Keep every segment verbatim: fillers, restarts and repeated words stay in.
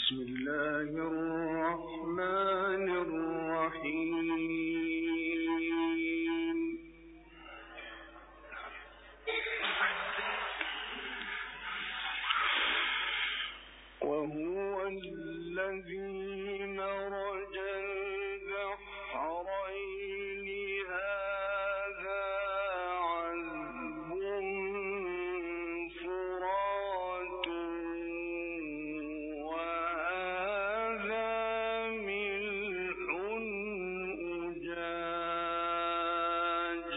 بسم الله الرحمن الرحيم. وهو الذي مرج البحرين هذا عذب فرات وهذا ملح أجاج.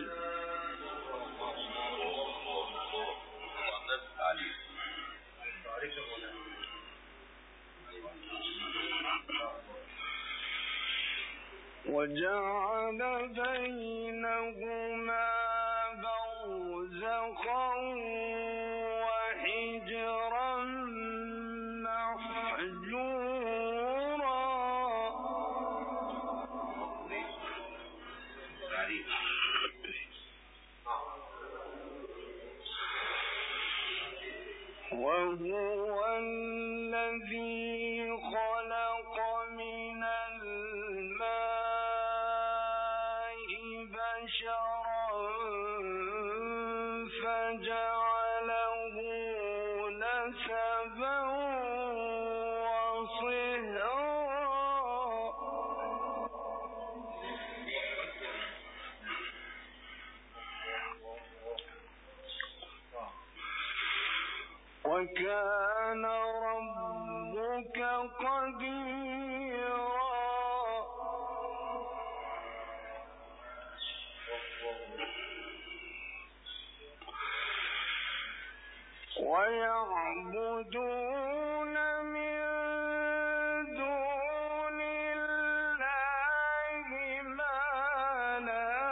وجعل بينهما برزخا وحجرا محجورا. وهو الذي خلق من الماء بشرا فجعله نسبا وصهرا. وكان ربك قديرا. ويعبدون من دون الله ما لا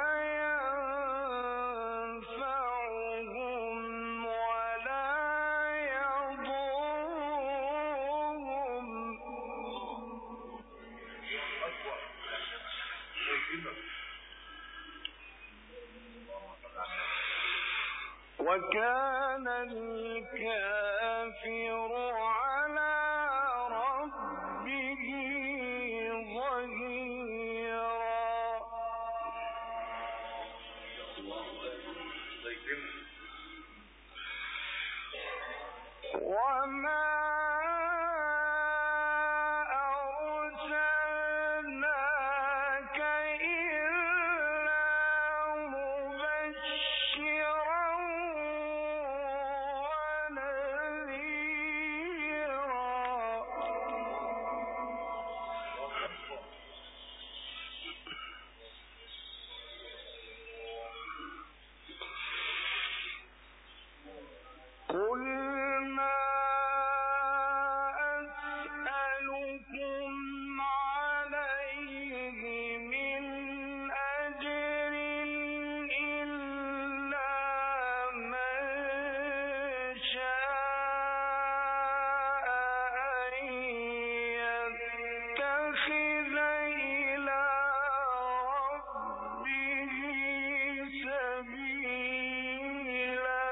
ينفعهم ولا يضرهم. وكان الكافر على ربه ظهيرا. وما قل ما أسألكم عليه من أجر إلا من شاء أن يتخذ إلى ربه سبيلا.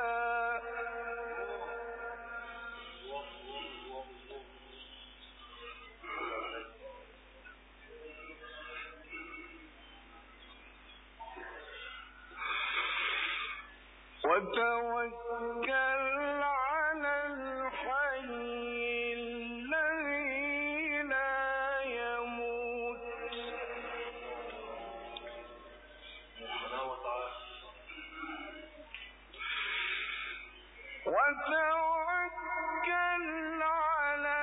وتوكل على الحي الذي لا يموت. وتوكل على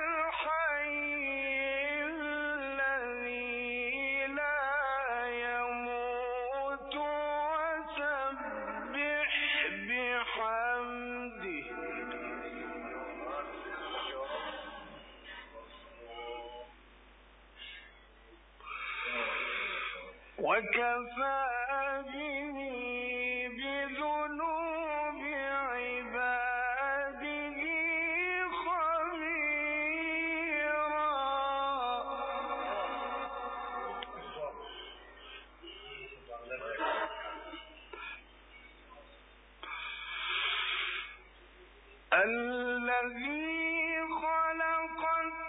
الحي الذي لا يموت وسبح بحمده وكفى به بذنوب عباده خبيرا. الذي خلق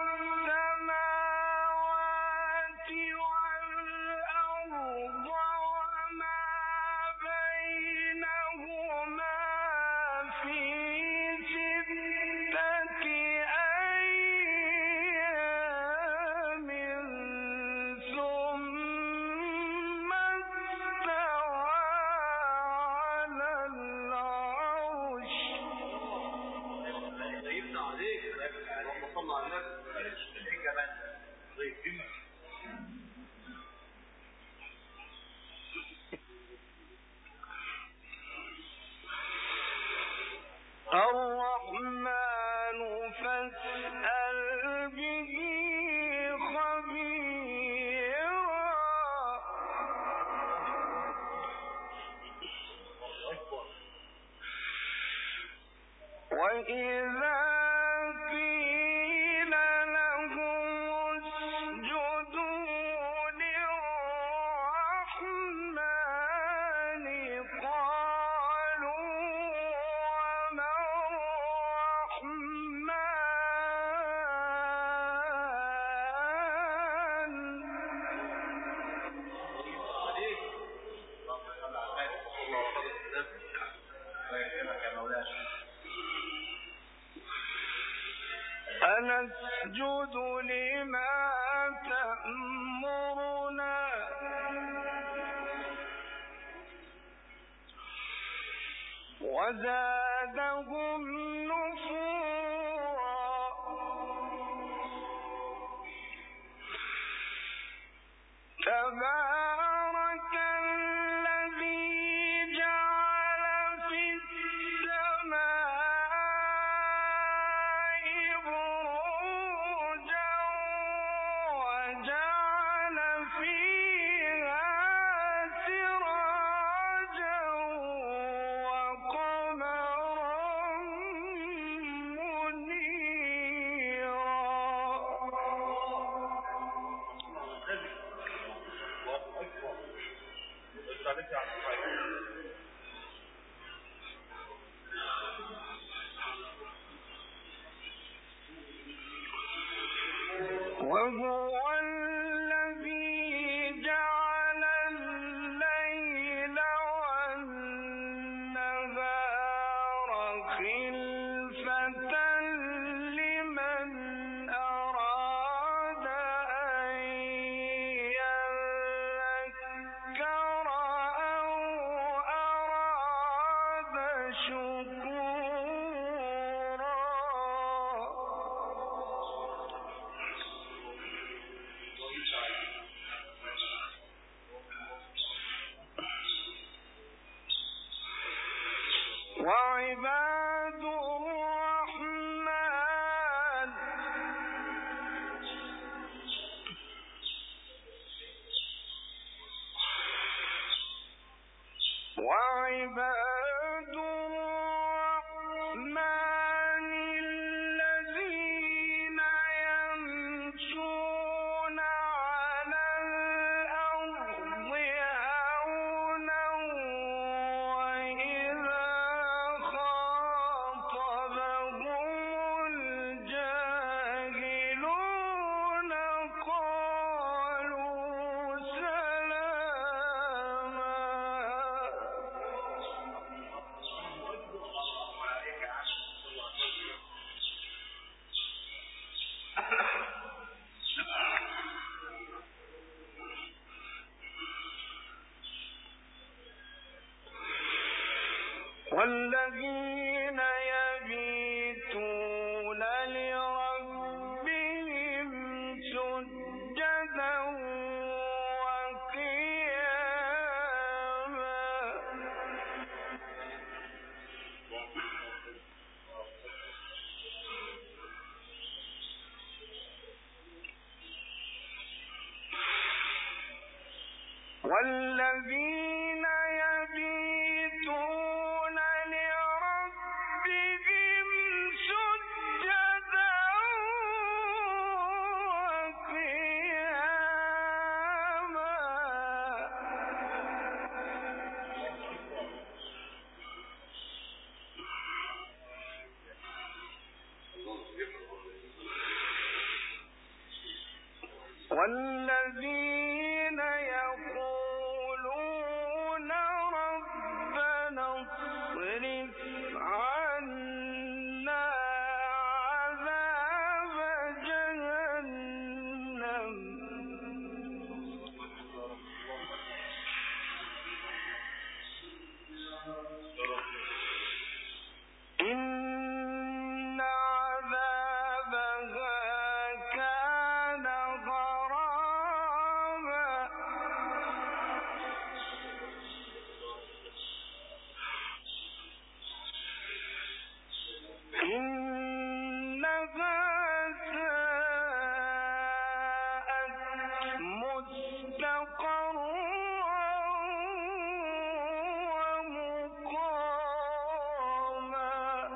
ونسجد لما تأمرنا وزادهم نفورا تبارك الذي جعل في السماء بروجا وجعل فيها سراجا وقمرا منيرا. وهو الذي جعل الليل والنهار خلفة لمن أراد أن يذكر أو أراد شكورا. وعباد الرحمن وعباد الرحمن الذين يمشون على الأرض هونا وإذا خاطبهم الجاهلون قالوا سلاما. والذين يبيتون لربهم سجدا وقياما. والذين يبيتون لربهم سجدا وقياما. والذين يقولون ربنا اصرف عنا عذاب جهنم إن عذابها كان غراما. إنها ساءت مستقرا ومقاما.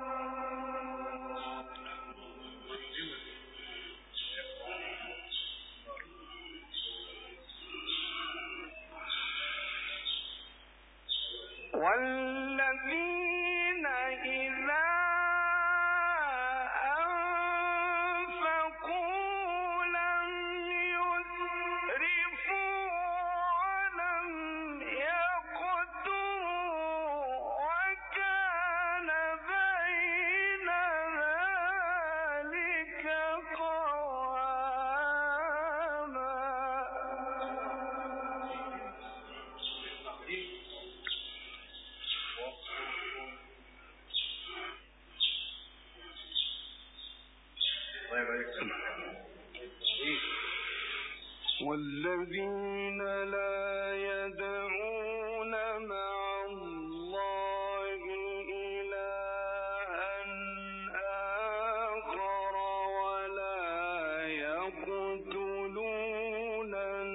والذين إذا أنفقوا لم يسرفوا ولم يقتروا وكان بين ذلك والذين لا يدعون مع الله إلها آخر ولا يقتلون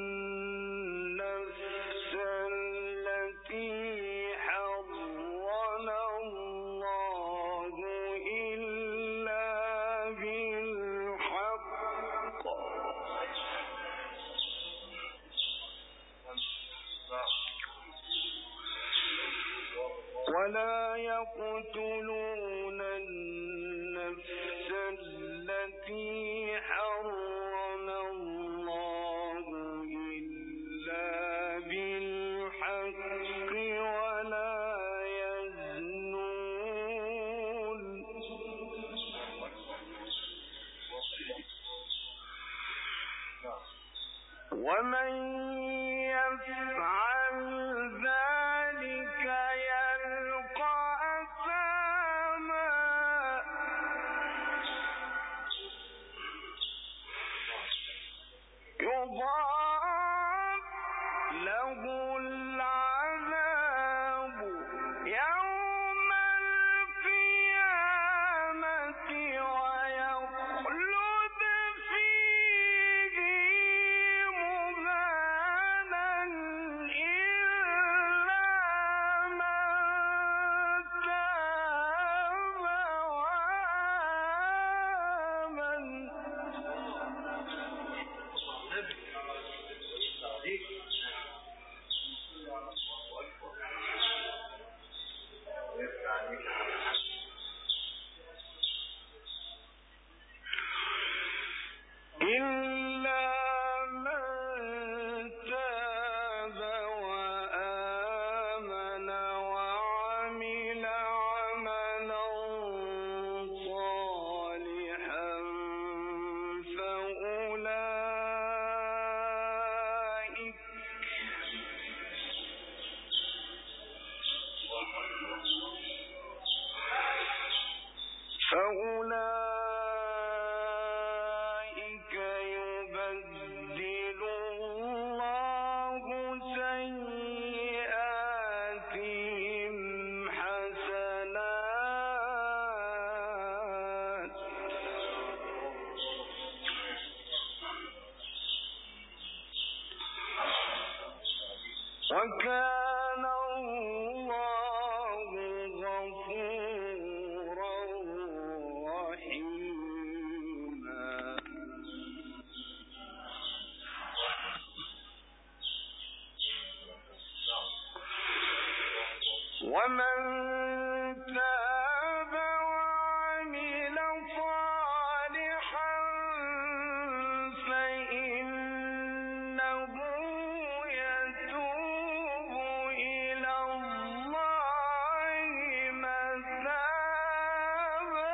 النفس التي حرم الله إلا بالحق ولا يقتلون النفس التي حرم الله إلا بالحق ولا يزنون ومن يفعل ذلك يلقى أثاما يضاعف له العذاب يوم القيامة ويخلد فيه مهانا إلا من تاب وآمن إلا من تاب وآمن وعمل عملا صالحا فأولئك فأولئك يبدل الله سيئاتهم حسنات وكان الله غفورا رحيما ومن تاب وعمل صالحا فإنه يتوب إلى الله متابا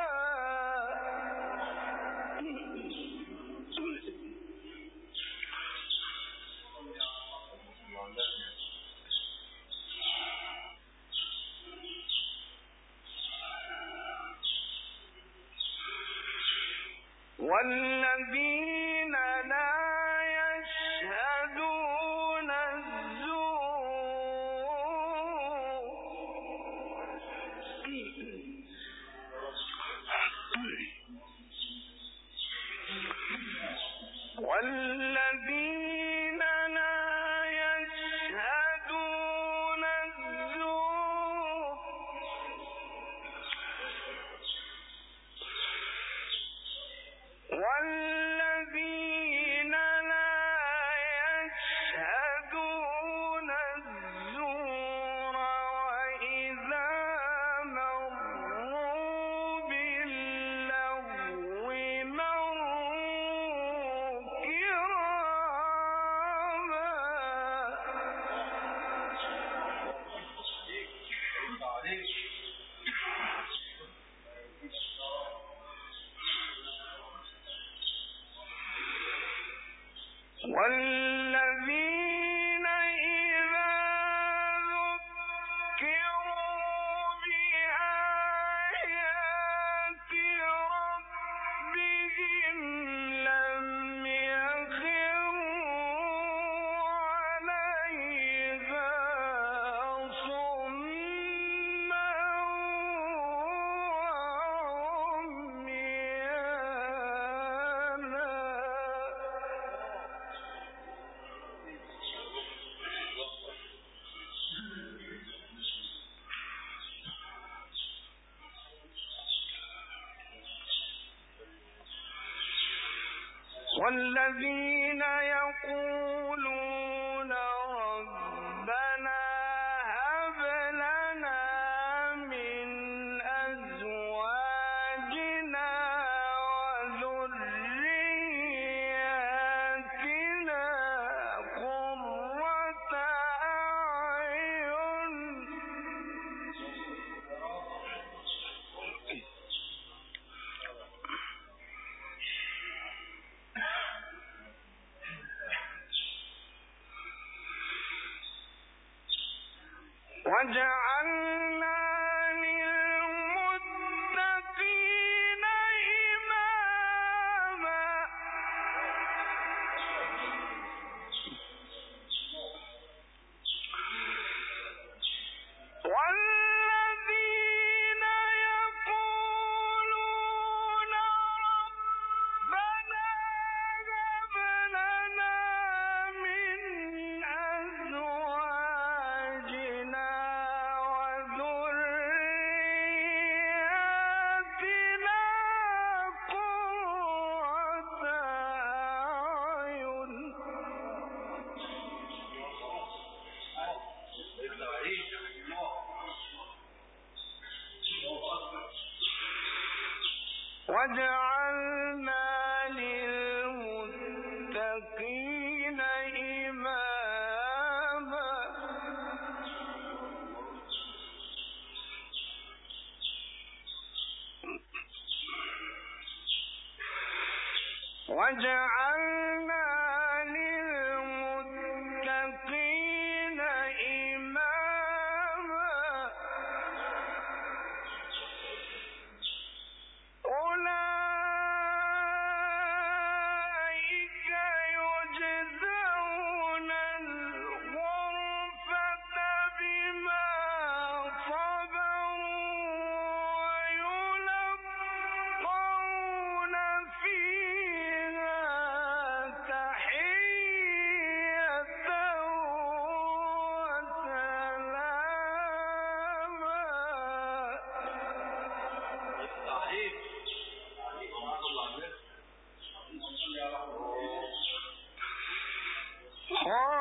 والذين لا يشهدون الزور والذين لا يشهدون الزور والذين لا يشهدون الزور وإذا مروا باللغو مروا كراما والذين إذا ذكروا بآيات ربهم والذين يقولون ربنا هب لنا من أزواجنا وذرياتنا قرة أعين وجعلنا للمتقين إماما والذين يقولون ربنا هب لنا من أزواجنا وذرياتنا قرة أعين وجعلنا للمتقين إماما وجعلنا للمتقين إماما أولئك يجزون الغرفة بما صبروا ويلقون فيها تحية وسلاما